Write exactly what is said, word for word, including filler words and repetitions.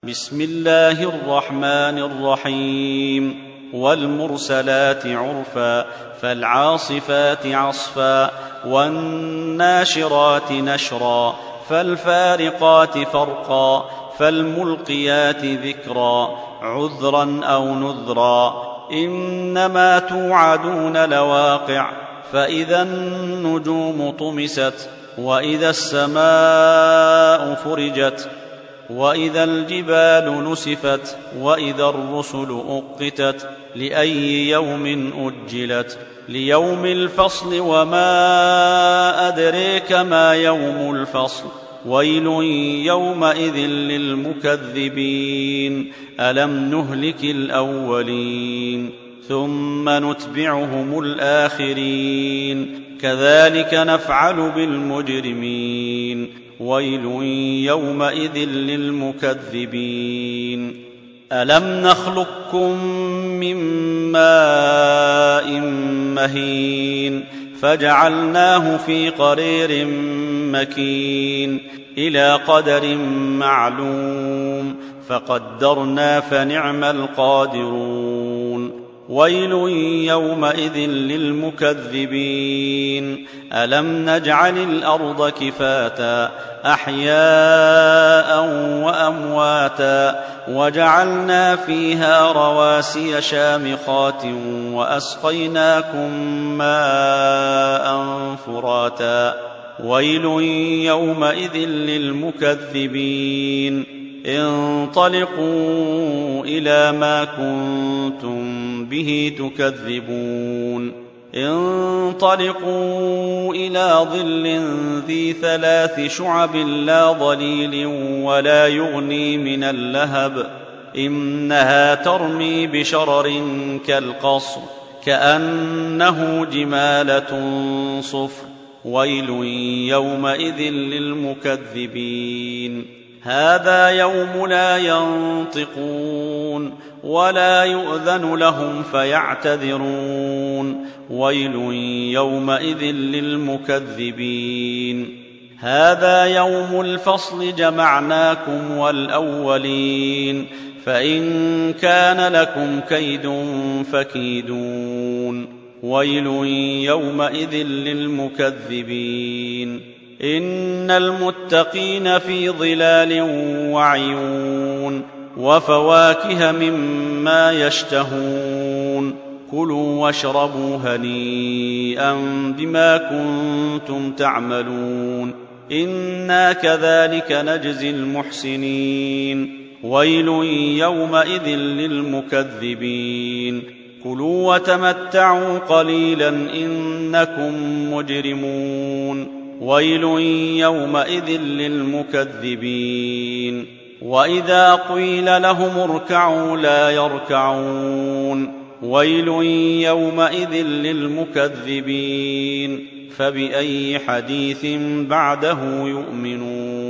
بسم الله الرحمن الرحيم والمرسلات عرفا فالعاصفات عصفا والناشرات نشرا فالفارقات فرقا فالملقيات ذكرا عذرا أو نذرا إنما توعدون لواقع فإذا النجوم طمست وإذا السماء فرجت وإذا الجبال نسفت وإذا الرسل أقتت لأي يوم أجلت ليوم الفصل وما أدريك ما يوم الفصل ويل يومئذ للمكذبين ألم نهلك الأولين ثم نتبعهم الآخرين كذلك نفعل بالمجرمين ويل يومئذ للمكذبين ألم نخلقكم من ماء مهين فجعلناه في قرير مكين إلى قدر معلوم فقدرنا فنعم القادرون ويل يومئذ للمكذبين ألم نجعل الأرض كفاتا أحياء وأمواتا وجعلنا فيها رواسي شامخات وأسقيناكم ماء فراتا ويل يومئذ للمكذبين انطلقوا إلى ما كنتم به تكذبون انطلقوا إلى ظل ذي ثلاث شعب لا ظليل ولا يغني من اللهب إنها ترمي بشرر كالقصر كأنه جمالة صفر ويل يومئذ للمكذبين هذا يوم لا ينطقون ولا يؤذن لهم فيعتذرون ويل يومئذ للمكذبين هذا يوم الفصل جمعناكم والأولين فإن كان لكم كيد فكيدون ويل يومئذ للمكذبين إن المتقين في ظلال وعيون وفواكه مما يشتهون كلوا واشربوا هنيئا بما كنتم تعملون إنا كذلك نجزي المحسنين ويل يومئذ للمكذبين كلوا وتمتعوا قليلا إنكم مجرمون ويل يومئذ للمكذبين وإذا قيل لهم اركعوا لا يركعون ويل يومئذ للمكذبين فبأي حديث بعده يؤمنون